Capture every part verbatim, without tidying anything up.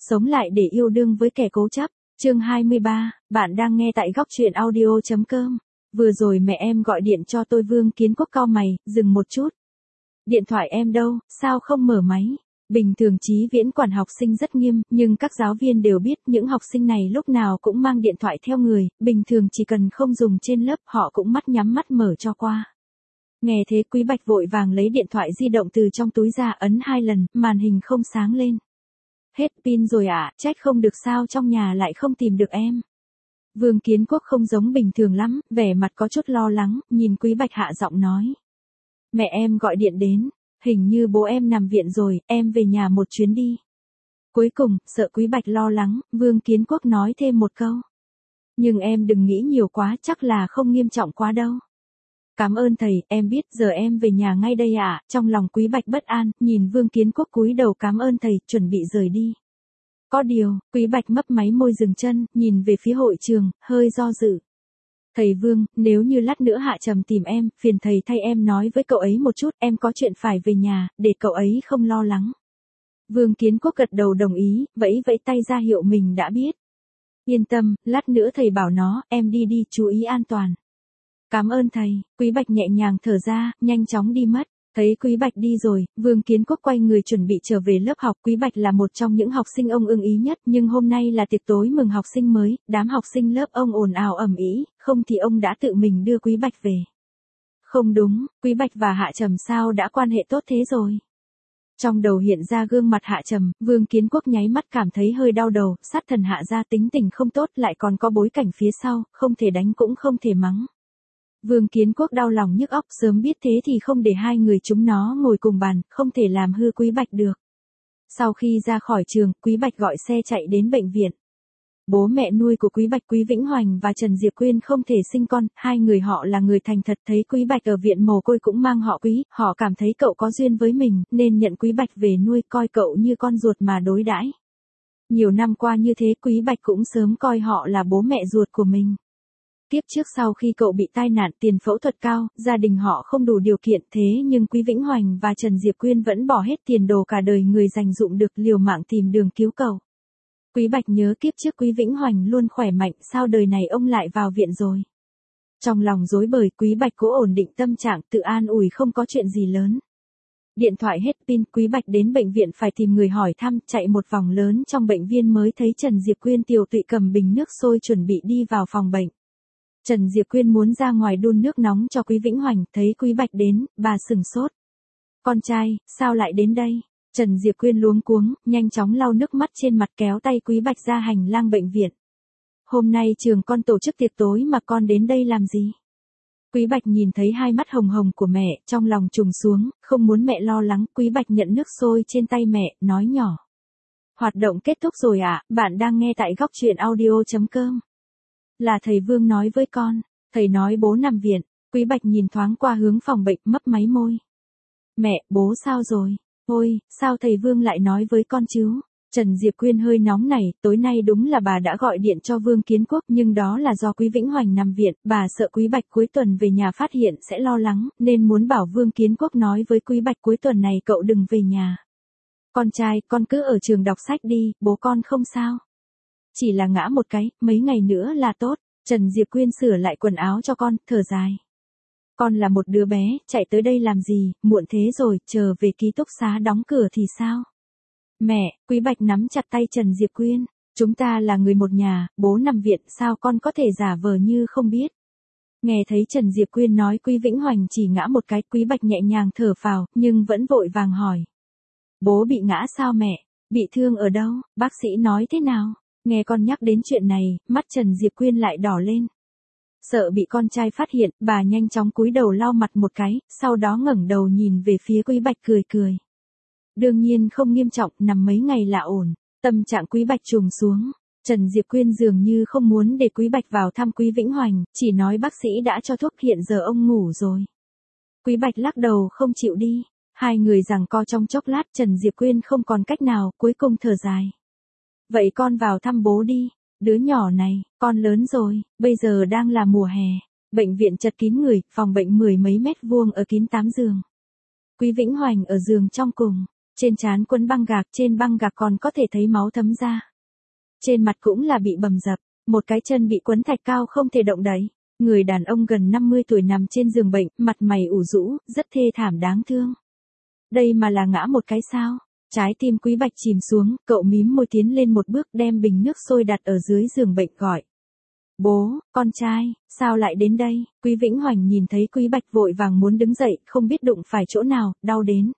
Sống lại để yêu đương với kẻ cố chấp. Chương hai mươi ba, bạn đang nghe tại góc truyện audio chấm com. Vừa rồi mẹ em gọi điện cho tôi. Vương Kiến Quốc cau mày, dừng một chút. Điện thoại em đâu, sao không mở máy? Bình thường Chí Viễn quản học sinh rất nghiêm, nhưng các giáo viên đều biết những học sinh này lúc nào cũng mang điện thoại theo người, bình thường chỉ cần không dùng trên lớp họ cũng mắt nhắm mắt mở cho qua. Nghe thế Quý Bạch vội vàng lấy điện thoại di động từ trong túi ra ấn hai lần, màn hình không sáng lên. Hết pin rồi ạ, à, trách không được sao trong nhà lại không tìm được em. Vương Kiến Quốc không giống bình thường lắm, vẻ mặt có chút lo lắng, nhìn Quý Bạch hạ giọng nói. Mẹ em gọi điện đến, hình như bố em nằm viện rồi, em về nhà một chuyến đi. Cuối cùng, sợ Quý Bạch lo lắng, Vương Kiến Quốc nói thêm một câu. Nhưng em đừng nghĩ nhiều quá, chắc là không nghiêm trọng quá đâu. Cảm ơn thầy, em biết, giờ em về nhà ngay đây ạ. À. Trong lòng Quý Bạch bất an, nhìn Vương Kiến Quốc cúi đầu cảm ơn thầy, chuẩn bị rời đi. Có điều, Quý Bạch mấp máy môi dừng chân, nhìn về phía hội trường, hơi do dự. Thầy Vương, nếu như lát nữa Hạ Trầm tìm em, phiền thầy thay em nói với cậu ấy một chút, em có chuyện phải về nhà, để cậu ấy không lo lắng. Vương Kiến Quốc gật đầu đồng ý, vẫy vẫy tay ra hiệu mình đã biết. Yên tâm, lát nữa thầy bảo nó, em đi đi, chú ý an toàn. Cảm ơn thầy. Quý Bạch nhẹ nhàng thở ra, nhanh chóng đi mất. Thấy Quý Bạch đi rồi, Vương Kiến Quốc quay người chuẩn bị trở về lớp học. Quý Bạch là một trong những học sinh ông ưng ý nhất, nhưng hôm nay là tiệc tối mừng học sinh mới, đám học sinh lớp ông ồn ào ầm ĩ, không thì ông đã tự mình đưa Quý Bạch về. Không đúng, Quý Bạch và Hạ Trầm sao đã quan hệ tốt thế rồi? Trong đầu hiện ra gương mặt Hạ Trầm, Vương Kiến Quốc nháy mắt cảm thấy hơi đau đầu, sát thần Hạ gia tính tình không tốt lại còn có bối cảnh phía sau, không thể đánh cũng không thể mắng. Vương Kiến Quốc đau lòng nhức óc, sớm biết thế thì không để hai người chúng nó ngồi cùng bàn, không thể làm hư Quý Bạch được. Sau khi ra khỏi trường, Quý Bạch gọi xe chạy đến bệnh viện. Bố mẹ nuôi của Quý Bạch Quý Vĩnh Hoành và Trần Diệp Quyên không thể sinh con, hai người họ là người thành thật, thấy Quý Bạch ở viện mồ côi cũng mang họ Quý, họ cảm thấy cậu có duyên với mình, nên nhận Quý Bạch về nuôi, coi cậu như con ruột mà đối đãi. Nhiều năm qua như thế Quý Bạch cũng sớm coi họ là bố mẹ ruột của mình. Tiếp trước sau khi cậu bị tai nạn tiền phẫu thuật cao, gia đình họ không đủ điều kiện thế nhưng Quý Vĩnh Hoành và Trần Diệp Quyên vẫn bỏ hết tiền đồ cả đời người dành dụm được liều mạng tìm đường cứu cậu. Quý Bạch nhớ kiếp trước Quý Vĩnh Hoành luôn khỏe mạnh, sao đời này ông lại vào viện rồi. Trong lòng rối bời Quý Bạch cố ổn định tâm trạng tự an ủi không có chuyện gì lớn. Điện thoại hết pin, Quý Bạch đến bệnh viện phải tìm người hỏi thăm, chạy một vòng lớn trong bệnh viện mới thấy Trần Diệp Quyên tiều tụy cầm bình nước sôi chuẩn bị đi vào phòng bệnh. Trần Diệp Quyên muốn ra ngoài đun nước nóng cho Quý Vĩnh Hoành, thấy Quý Bạch đến, bà sừng sốt. Con trai, sao lại đến đây? Trần Diệp Quyên luống cuống, nhanh chóng lau nước mắt trên mặt kéo tay Quý Bạch ra hành lang bệnh viện. Hôm nay trường con tổ chức tiệc tối mà con đến đây làm gì? Quý Bạch nhìn thấy hai mắt hồng hồng của mẹ, trong lòng trùng xuống, không muốn mẹ lo lắng, Quý Bạch nhận nước sôi trên tay mẹ, nói nhỏ. Hoạt động kết thúc rồi ạ, à, bạn đang nghe tại góc truyện audio chấm com. Là thầy Vương nói với con, thầy nói bố nằm viện, Quý Bạch nhìn thoáng qua hướng phòng bệnh mấp máy môi. Mẹ, bố sao rồi? Ôi, sao thầy Vương lại nói với con chứ? Trần Diệp Quyên hơi nóng này, tối nay đúng là bà đã gọi điện cho Vương Kiến Quốc nhưng đó là do Quý Vĩnh Hoành nằm viện, bà sợ Quý Bạch cuối tuần về nhà phát hiện sẽ lo lắng, nên muốn bảo Vương Kiến Quốc nói với Quý Bạch cuối tuần này cậu đừng về nhà. Con trai, con cứ ở trường đọc sách đi, bố con không sao. Chỉ là ngã một cái, mấy ngày nữa là tốt. Trần Diệp Quyên sửa lại quần áo cho con, thở dài. Con là một đứa bé, chạy tới đây làm gì, muộn thế rồi, chờ về ký túc xá đóng cửa thì sao? Mẹ, Quý Bạch nắm chặt tay Trần Diệp Quyên. Chúng ta là người một nhà, bố nằm viện, sao con có thể giả vờ như không biết? Nghe thấy Trần Diệp Quyên nói Quý Vĩnh Hoành chỉ ngã một cái, Quý Bạch nhẹ nhàng thở phào, nhưng vẫn vội vàng hỏi. Bố bị ngã sao mẹ? Bị thương ở đâu? Bác sĩ nói thế nào? Nghe con nhắc đến chuyện này, mắt Trần Diệp Quyên lại đỏ lên. Sợ bị con trai phát hiện, bà nhanh chóng cúi đầu lau mặt một cái, sau đó ngẩng đầu nhìn về phía Quý Bạch cười cười. Đương nhiên không nghiêm trọng, nằm mấy ngày là ổn. Tâm trạng Quý Bạch trùng xuống. Trần Diệp Quyên dường như không muốn để Quý Bạch vào thăm Quý Vĩnh Hoành, chỉ nói bác sĩ đã cho thuốc hiện giờ ông ngủ rồi. Quý Bạch lắc đầu không chịu đi. Hai người giằng co trong chốc lát Trần Diệp Quyên không còn cách nào, cuối cùng thở dài. Vậy con vào thăm bố đi, đứa nhỏ này, con lớn rồi, bây giờ đang là mùa hè. Bệnh viện chật kín người, phòng bệnh mười mấy mét vuông ở kín tám giường. Quý Vĩnh Hoành ở giường trong cùng. Trên trán quấn băng gạc, trên băng gạc còn có thể thấy máu thấm ra. Trên mặt cũng là bị bầm dập, một cái chân bị quấn thạch cao không thể động đậy. Người đàn ông gần năm mươi tuổi nằm trên giường bệnh, mặt mày ủ rũ, rất thê thảm đáng thương. Đây mà là ngã một cái sao? Trái tim Quý Bạch chìm xuống, cậu mím môi tiến lên một bước đem bình nước sôi đặt ở dưới giường bệnh gọi. Bố, con trai, sao lại đến đây? Quý Vĩnh Hoành nhìn thấy Quý Bạch vội vàng muốn đứng dậy, không biết đụng phải chỗ nào, đau đến.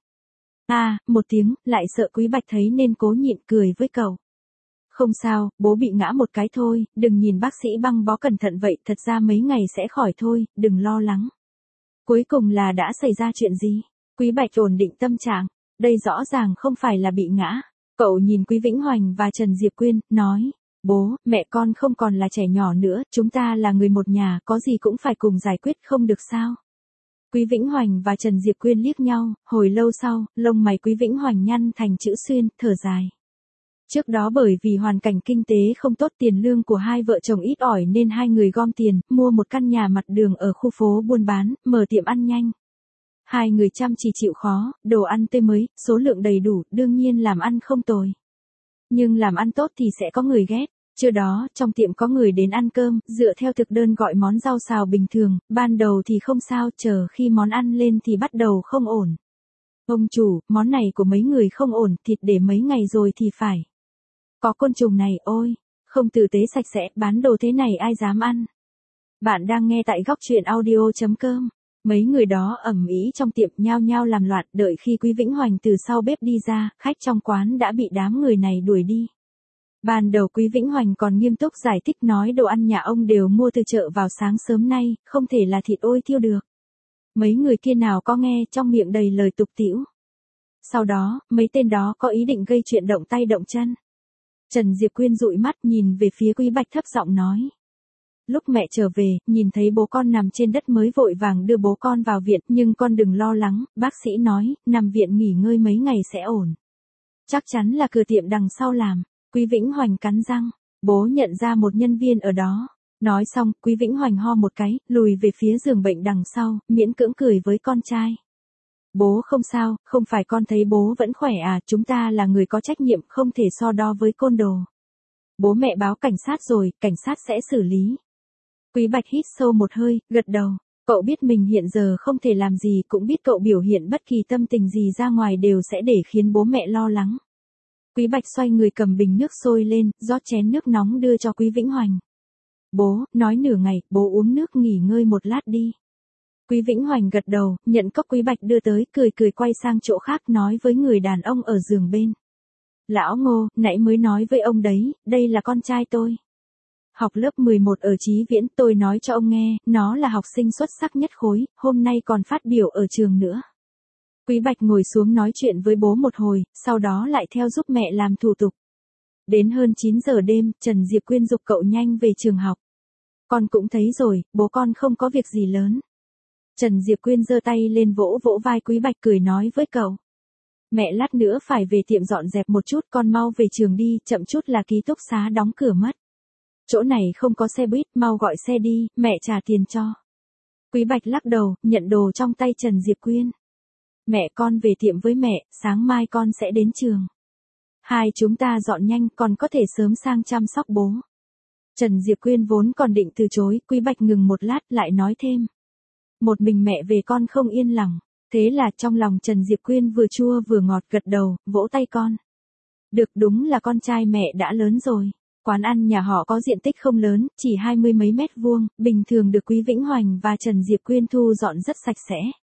À, một tiếng, lại sợ Quý Bạch thấy nên cố nhịn cười với cậu. Không sao, bố bị ngã một cái thôi, đừng nhìn bác sĩ băng bó cẩn thận vậy, thật ra mấy ngày sẽ khỏi thôi, đừng lo lắng. Cuối cùng là đã xảy ra chuyện gì? Quý Bạch ổn định tâm trạng, đây rõ ràng không phải là bị ngã. Cậu nhìn Quý Vĩnh Hoành và Trần Diệp Quyên, nói, bố, mẹ con không còn là trẻ nhỏ nữa, chúng ta là người một nhà, có gì cũng phải cùng giải quyết không được sao? Quý Vĩnh Hoành và Trần Diệp Quyên liếc nhau, hồi lâu sau, lông mày Quý Vĩnh Hoành nhăn thành chữ xuyên, thở dài. Trước đó bởi vì hoàn cảnh kinh tế không tốt, tiền lương của hai vợ chồng ít ỏi nên hai người gom tiền, mua một căn nhà mặt đường ở khu phố buôn bán, mở tiệm ăn nhanh. Hai người chăm chỉ chịu khó, đồ ăn tươi mới, số lượng đầy đủ, đương nhiên làm ăn không tồi. Nhưng làm ăn tốt thì sẽ có người ghét. Trưa đó, trong tiệm có người đến ăn cơm, dựa theo thực đơn gọi món rau xào bình thường, ban đầu thì không sao, chờ khi món ăn lên thì bắt đầu không ổn. Ông chủ, món này của mấy người không ổn, thịt để mấy ngày rồi thì phải. Có côn trùng này, ôi, không tử tế sạch sẽ, bán đồ thế này ai dám ăn. Bạn đang nghe tại góc truyện audio chấm com. Mấy người đó ầm ĩ trong tiệm nhao nhao làm loạn, đợi khi Quý Vĩnh Hoành từ sau bếp đi ra, khách trong quán đã bị đám người này đuổi đi. Ban đầu Quý Vĩnh Hoành còn nghiêm túc giải thích nói đồ ăn nhà ông đều mua từ chợ vào sáng sớm nay, không thể là thịt ôi thiêu được. Mấy người kia nào có nghe, trong miệng đầy lời tục tĩu. Sau đó, mấy tên đó có ý định gây chuyện động tay động chân. Trần Diệp Quyên dụi mắt nhìn về phía Quý Bạch thấp giọng nói. Lúc mẹ trở về, nhìn thấy bố con nằm trên đất mới vội vàng đưa bố con vào viện, nhưng con đừng lo lắng, bác sĩ nói, nằm viện nghỉ ngơi mấy ngày sẽ ổn. Chắc chắn là cửa tiệm đằng sau làm. Quý Vĩnh Hoành cắn răng, bố nhận ra một nhân viên ở đó. Nói xong, Quý Vĩnh Hoành ho một cái, lùi về phía giường bệnh đằng sau, miễn cưỡng cười với con trai. Bố không sao, không phải con thấy bố vẫn khỏe à, chúng ta là người có trách nhiệm, không thể so đo với côn đồ. Bố mẹ báo cảnh sát rồi, cảnh sát sẽ xử lý. Quý Bạch hít sâu một hơi, gật đầu. Cậu biết mình hiện giờ không thể làm gì, cũng biết cậu biểu hiện bất kỳ tâm tình gì ra ngoài đều sẽ để khiến bố mẹ lo lắng. Quý Bạch xoay người cầm bình nước sôi lên, rót chén nước nóng đưa cho Quý Vĩnh Hoành. Bố, nói nửa ngày, bố uống nước nghỉ ngơi một lát đi. Quý Vĩnh Hoành gật đầu, nhận cốc Quý Bạch đưa tới, cười cười quay sang chỗ khác nói với người đàn ông ở giường bên. Lão Ngô, nãy mới nói với ông đấy, đây là con trai tôi. Học lớp mười một ở Chí Viễn, tôi nói cho ông nghe, nó là học sinh xuất sắc nhất khối, hôm nay còn phát biểu ở trường nữa. Quý Bạch ngồi xuống nói chuyện với bố một hồi, sau đó lại theo giúp mẹ làm thủ tục. Đến hơn chín giờ đêm, Trần Diệp Quyên giục cậu nhanh về trường học. Con cũng thấy rồi, bố con không có việc gì lớn. Trần Diệp Quyên giơ tay lên vỗ vỗ vai Quý Bạch cười nói với cậu. Mẹ lát nữa phải về tiệm dọn dẹp một chút, con mau về trường đi, chậm chút là ký túc xá đóng cửa mất. Chỗ này không có xe buýt, mau gọi xe đi, mẹ trả tiền cho. Quý Bạch lắc đầu, nhận đồ trong tay Trần Diệp Quyên. Mẹ con về tiệm với mẹ, sáng mai con sẽ đến trường. Hai chúng ta dọn nhanh, còn có thể sớm sang chăm sóc bố. Trần Diệp Quyên vốn còn định từ chối, Quý Bạch ngừng một lát lại nói thêm. Một mình mẹ về con không yên lòng. Thế là trong lòng Trần Diệp Quyên vừa chua vừa ngọt gật đầu, vỗ tay con. Được, đúng là con trai mẹ đã lớn rồi. Quán ăn nhà họ có diện tích không lớn, chỉ hai mươi mấy mét vuông, bình thường được Quý Vĩnh Hoành và Trần Diệp Quyên thu dọn rất sạch sẽ.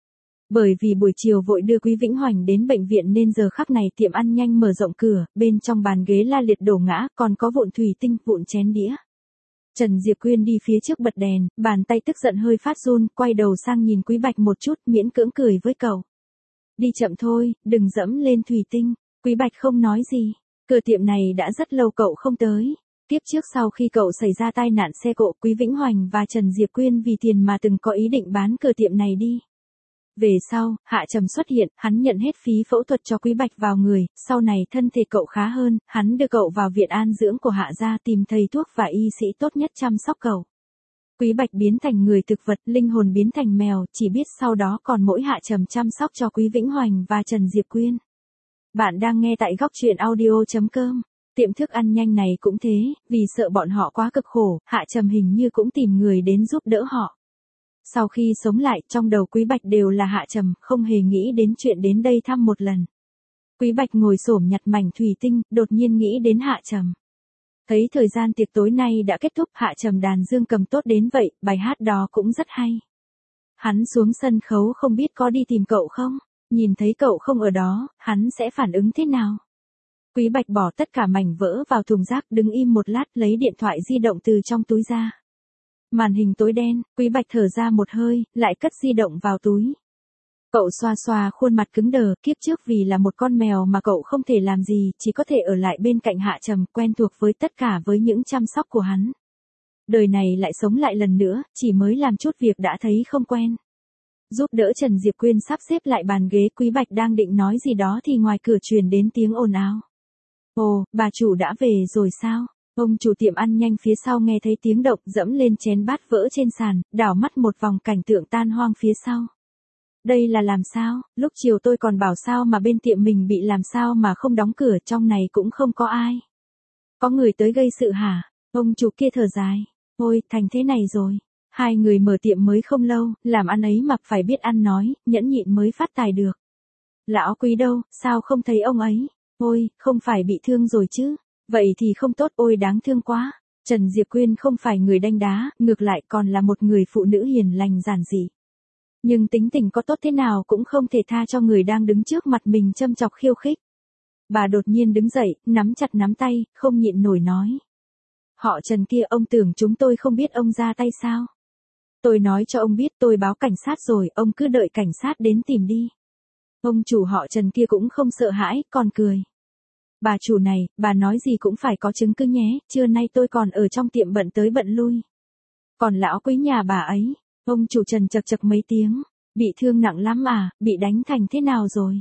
Bởi vì buổi chiều vội đưa Quý Vĩnh Hoành đến bệnh viện nên giờ khắc này tiệm ăn nhanh mở rộng cửa, bên trong bàn ghế la liệt đổ ngã, còn có vụn thủy tinh, vụn chén đĩa. Trần Diệp Quyên đi phía trước bật đèn, bàn tay tức giận hơi phát run, quay đầu sang nhìn Quý Bạch một chút, miễn cưỡng cười với cậu. Đi chậm thôi, đừng dẫm lên thủy tinh. Quý Bạch không nói gì. Cửa tiệm này đã rất lâu cậu không tới. Tiếp trước sau khi cậu xảy ra tai nạn xe cộ, Quý Vĩnh Hoành và Trần Diệp Quyên vì tiền mà từng có ý định bán cửa tiệm này đi. Về sau, Hạ Trầm xuất hiện, hắn nhận hết phí phẫu thuật cho Quý Bạch vào người, sau này thân thể cậu khá hơn, hắn đưa cậu vào viện an dưỡng của Hạ gia tìm thầy thuốc và y sĩ tốt nhất chăm sóc cậu. Quý Bạch biến thành người thực vật, linh hồn biến thành mèo, chỉ biết sau đó còn mỗi Hạ Trầm chăm sóc cho Quý Vĩnh Hoành và Trần Diệp Quyên. Bạn đang nghe tại góc truyện audio.com. Tiệm thức ăn nhanh này cũng thế, vì sợ bọn họ quá cực khổ, Hạ Trầm hình như cũng tìm người đến giúp đỡ họ. Sau khi sống lại, trong đầu Quý Bạch đều là Hạ Trầm, không hề nghĩ đến chuyện đến đây thăm một lần. Quý Bạch ngồi xổm nhặt mảnh thủy tinh, đột nhiên nghĩ đến Hạ Trầm. Thấy thời gian tiệc tối nay đã kết thúc, Hạ Trầm đàn dương cầm tốt đến vậy, bài hát đó cũng rất hay. Hắn xuống sân khấu không biết có đi tìm cậu không? Nhìn thấy cậu không ở đó, hắn sẽ phản ứng thế nào? Quý Bạch bỏ tất cả mảnh vỡ vào thùng rác, đứng im một lát, lấy điện thoại di động từ trong túi ra. Màn hình tối đen, Quý Bạch thở ra một hơi, lại cất di động vào túi. Cậu xoa xoa khuôn mặt cứng đờ, kiếp trước vì là một con mèo mà cậu không thể làm gì, chỉ có thể ở lại bên cạnh Hạ Trầm, quen thuộc với tất cả với những chăm sóc của hắn. Đời này lại sống lại lần nữa, chỉ mới làm chút việc đã thấy không quen. Giúp đỡ Trần Diệp Quyên sắp xếp lại bàn ghế, Quý Bạch đang định nói gì đó thì ngoài cửa truyền đến tiếng ồn ào. Ồ, bà chủ đã về rồi sao? Ông chủ tiệm ăn nhanh phía sau nghe thấy tiếng động, dẫm lên chén bát vỡ trên sàn, đảo mắt một vòng cảnh tượng tan hoang phía sau. Đây là làm sao? Lúc chiều tôi còn bảo sao mà bên tiệm mình bị làm sao mà không đóng cửa, trong này cũng không có ai. Có người tới gây sự hả? Ông chủ kia thở dài. Ôi, thành thế này rồi. Hai người mở tiệm mới không lâu, làm ăn ấy mà phải biết ăn nói, nhẫn nhịn mới phát tài được. Lão Quý đâu, sao không thấy ông ấy? Ôi, không phải bị thương rồi chứ? Vậy thì không tốt, ôi đáng thương quá. Trần Diệp Quyên không phải người đanh đá, ngược lại còn là một người phụ nữ hiền lành giản dị. Nhưng tính tình có tốt thế nào cũng không thể tha cho người đang đứng trước mặt mình châm chọc khiêu khích. Bà đột nhiên đứng dậy, nắm chặt nắm tay, không nhịn nổi nói. Họ Trần kia, ông tưởng chúng tôi không biết ông ra tay sao? Tôi nói cho ông biết, tôi báo cảnh sát rồi, ông cứ đợi cảnh sát đến tìm đi. Ông chủ họ Trần kia cũng không sợ hãi, còn cười. Bà chủ này, bà nói gì cũng phải có chứng cứ nhé, trưa nay tôi còn ở trong tiệm bận tới bận lui. Còn lão Quý nhà bà ấy, ông chủ Trần chật chật mấy tiếng, bị thương nặng lắm à, bị đánh thành thế nào rồi?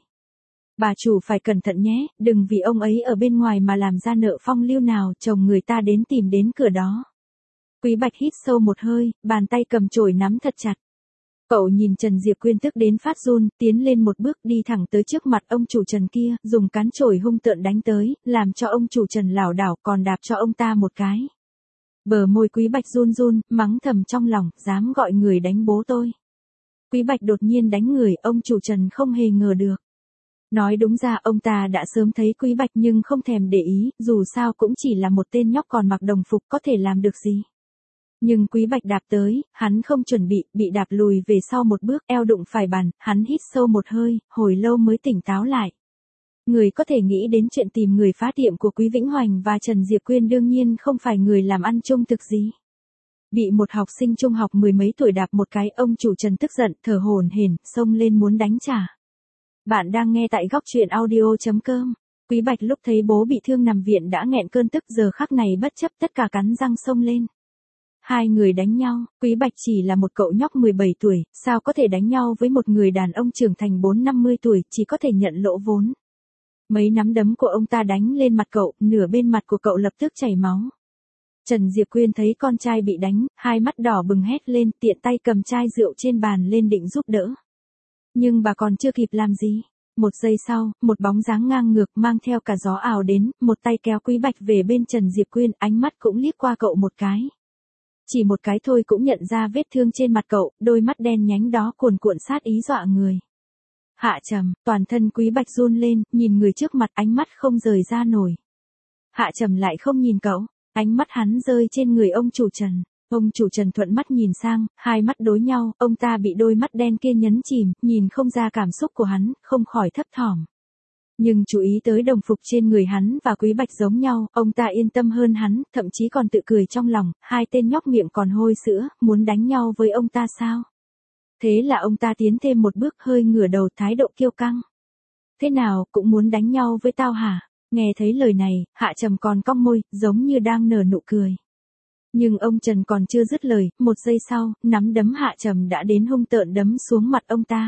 Bà chủ phải cẩn thận nhé, đừng vì ông ấy ở bên ngoài mà làm ra nợ phong lưu nào, chồng người ta đến tìm đến cửa đó. Quý Bạch hít sâu một hơi, bàn tay cầm chổi nắm thật chặt. Cậu nhìn Trần Diệp Quyên tức đến phát run, tiến lên một bước đi thẳng tới trước mặt ông chủ Trần kia, dùng cán chổi hung tợn đánh tới, làm cho ông chủ Trần lảo đảo, còn đạp cho ông ta một cái. Bờ môi Quý Bạch run run, mắng thầm trong lòng, dám gọi người đánh bố tôi. Quý Bạch đột nhiên đánh người, ông chủ Trần không hề ngờ được. Nói đúng ra ông ta đã sớm thấy Quý Bạch nhưng không thèm để ý, dù sao cũng chỉ là một tên nhóc còn mặc đồng phục, có thể làm được gì. Nhưng Quý Bạch đạp tới, hắn không chuẩn bị, bị đạp lùi về sau một bước, eo đụng phải bàn, hắn hít sâu một hơi, hồi lâu mới tỉnh táo lại. Người có thể nghĩ đến chuyện tìm người phá tiệm của Quý Vĩnh Hoành và Trần Diệp Quyên đương nhiên không phải người làm ăn chung thực gì. Bị một học sinh trung học mười mấy tuổi đạp một cái, ông chủ Trần tức giận, thở hổn hển, xông lên muốn đánh trả. Bạn đang nghe tại góc truyện audio.com. Quý Bạch lúc thấy bố bị thương nằm viện đã nghẹn cơn tức, giờ khắc này bất chấp tất cả cắn răng xông lên. Hai người đánh nhau, Quý Bạch chỉ là một cậu nhóc mười bảy tuổi, sao có thể đánh nhau với một người đàn ông trưởng thành bốn năm mươi tuổi, chỉ có thể nhận lỗ vốn. Mấy nắm đấm của ông ta đánh lên mặt cậu, nửa bên mặt của cậu lập tức chảy máu. Trần Diệp Quyên thấy con trai bị đánh, hai mắt đỏ bừng hét lên, tiện tay cầm chai rượu trên bàn lên định giúp đỡ. Nhưng bà còn chưa kịp làm gì. Một giây sau, một bóng dáng ngang ngược mang theo cả gió ảo đến, một tay kéo Quý Bạch về bên Trần Diệp Quyên, ánh mắt cũng liếc qua cậu một cái. Chỉ một cái thôi cũng nhận ra vết thương trên mặt cậu, đôi mắt đen nhánh đó cuồn cuộn sát ý dọa người. Hạ Trầm, toàn thân Quý Bạch run lên, nhìn người trước mặt, ánh mắt không rời ra nổi. Hạ Trầm lại không nhìn cậu, ánh mắt hắn rơi trên người ông chủ Trần. Ông chủ Trần thuận mắt nhìn sang, hai mắt đối nhau, ông ta bị đôi mắt đen kia nhấn chìm, nhìn không ra cảm xúc của hắn, không khỏi thấp thỏm. Nhưng chú ý tới đồng phục trên người hắn và Quý Bạch giống nhau, ông ta yên tâm hơn hắn, thậm chí còn tự cười trong lòng, hai tên nhóc miệng còn hôi sữa, muốn đánh nhau với ông ta sao? Thế là ông ta tiến thêm một bước, hơi ngửa đầu, thái độ kiêu căng. Thế nào, cũng muốn đánh nhau với tao hả? Nghe thấy lời này, Hạ Trầm còn cong môi, giống như đang nở nụ cười. Nhưng ông Trần còn chưa dứt lời, một giây sau, nắm đấm Hạ Trầm đã đến hung tợn đấm xuống mặt ông ta.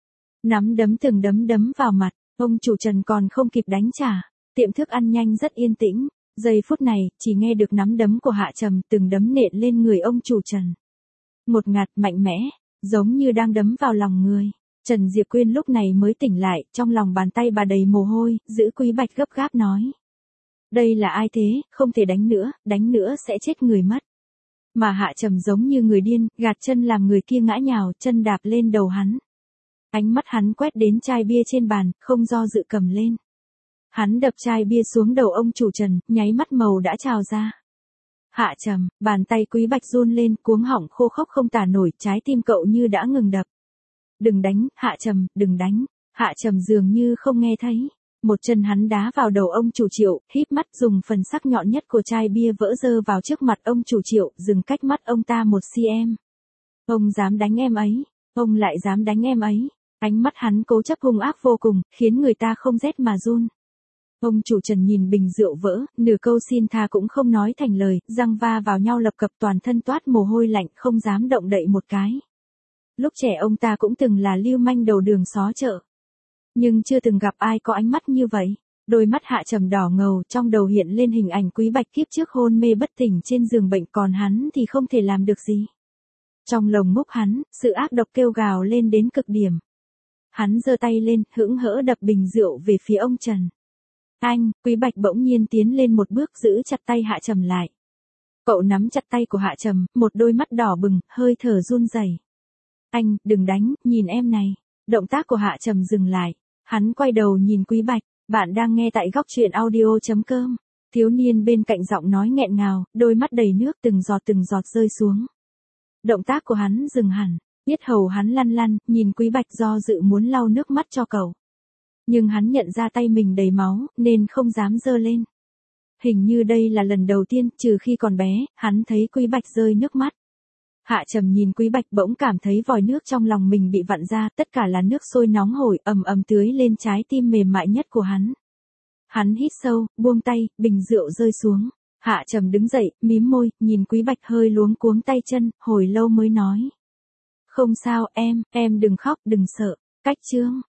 Nắm đấm từng đấm đấm vào mặt, ông chủ Trần còn không kịp đánh trả. Tiệm thức ăn nhanh rất yên tĩnh, giây phút này, chỉ nghe được nắm đấm của Hạ Trầm từng đấm nện lên người ông chủ Trần. Một ngạt mạnh mẽ, giống như đang đấm vào lòng người. Trần Diệp Quyên lúc này mới tỉnh lại, trong lòng bàn tay bà đầy mồ hôi, giữ Quý Bạch gấp gáp nói. Đây là ai thế, không thể đánh nữa, đánh nữa sẽ chết người mất. Mà Hạ Trầm giống như người điên, gạt chân làm người kia ngã nhào, chân đạp lên đầu hắn. Ánh mắt hắn quét đến chai bia trên bàn, không do dự cầm lên. Hắn đập chai bia xuống đầu ông chủ Trần, nháy mắt màu đã trào ra. Hạ Trầm, bàn tay Quý Bạch run lên, cuống họng khô khốc không tả nổi, trái tim cậu như đã ngừng đập. Đừng đánh, Hạ Trầm, đừng đánh. Hạ Trầm dường như không nghe thấy. Một chân hắn đá vào đầu ông chủ Triệu, híp mắt dùng phần sắc nhọn nhất của chai bia vỡ dơ vào trước mặt ông chủ Triệu, dừng cách mắt ông ta một xăng-ti-mét. Ông dám đánh em ấy, ông lại dám đánh em ấy. Ánh mắt hắn cố chấp hung ác vô cùng, khiến người ta không rét mà run. Ông chủ Trần nhìn bình rượu vỡ, nửa câu xin tha cũng không nói thành lời, răng va vào nhau lập cập toàn thân toát mồ hôi lạnh, không dám động đậy một cái. Lúc trẻ ông ta cũng từng là lưu manh đầu đường xó chợ. Nhưng chưa từng gặp ai có ánh mắt như vậy. Đôi mắt Hạ Trầm đỏ ngầu, trong đầu hiện lên hình ảnh Quý Bạch kiếp trước hôn mê bất tỉnh trên giường bệnh, còn hắn thì không thể làm được gì. Trong lồng ngực hắn, sự ác độc kêu gào lên đến cực điểm. Hắn giơ tay lên, hững hỡ đập bình rượu về phía ông Trần. Anh, Quý Bạch bỗng nhiên tiến lên một bước giữ chặt tay Hạ Trầm lại. Cậu nắm chặt tay của Hạ Trầm, một đôi mắt đỏ bừng, hơi thở run rẩy. Anh, đừng đánh, nhìn em này. Động tác của Hạ Trầm dừng lại. Hắn quay đầu nhìn Quý Bạch, bạn đang nghe tại góc truyện audio chấm com. Thiếu niên bên cạnh giọng nói nghẹn ngào, đôi mắt đầy nước từng giọt từng giọt rơi xuống. Động tác của hắn dừng hẳn, yết hầu hắn lăn lăn, nhìn Quý Bạch do dự muốn lau nước mắt cho cậu. Nhưng hắn nhận ra tay mình đầy máu, nên không dám giơ lên. Hình như đây là lần đầu tiên, trừ khi còn bé, hắn thấy Quý Bạch rơi nước mắt. Hạ Trầm nhìn Quý Bạch bỗng cảm thấy vòi nước trong lòng mình bị vặn ra, tất cả là nước sôi nóng hổi, ầm ầm tưới lên trái tim mềm mại nhất của hắn. Hắn hít sâu, buông tay, bình rượu rơi xuống. Hạ Trầm đứng dậy, mím môi, nhìn Quý Bạch hơi luống cuống tay chân, hồi lâu mới nói. Không sao em, em đừng khóc, đừng sợ. Cách chương.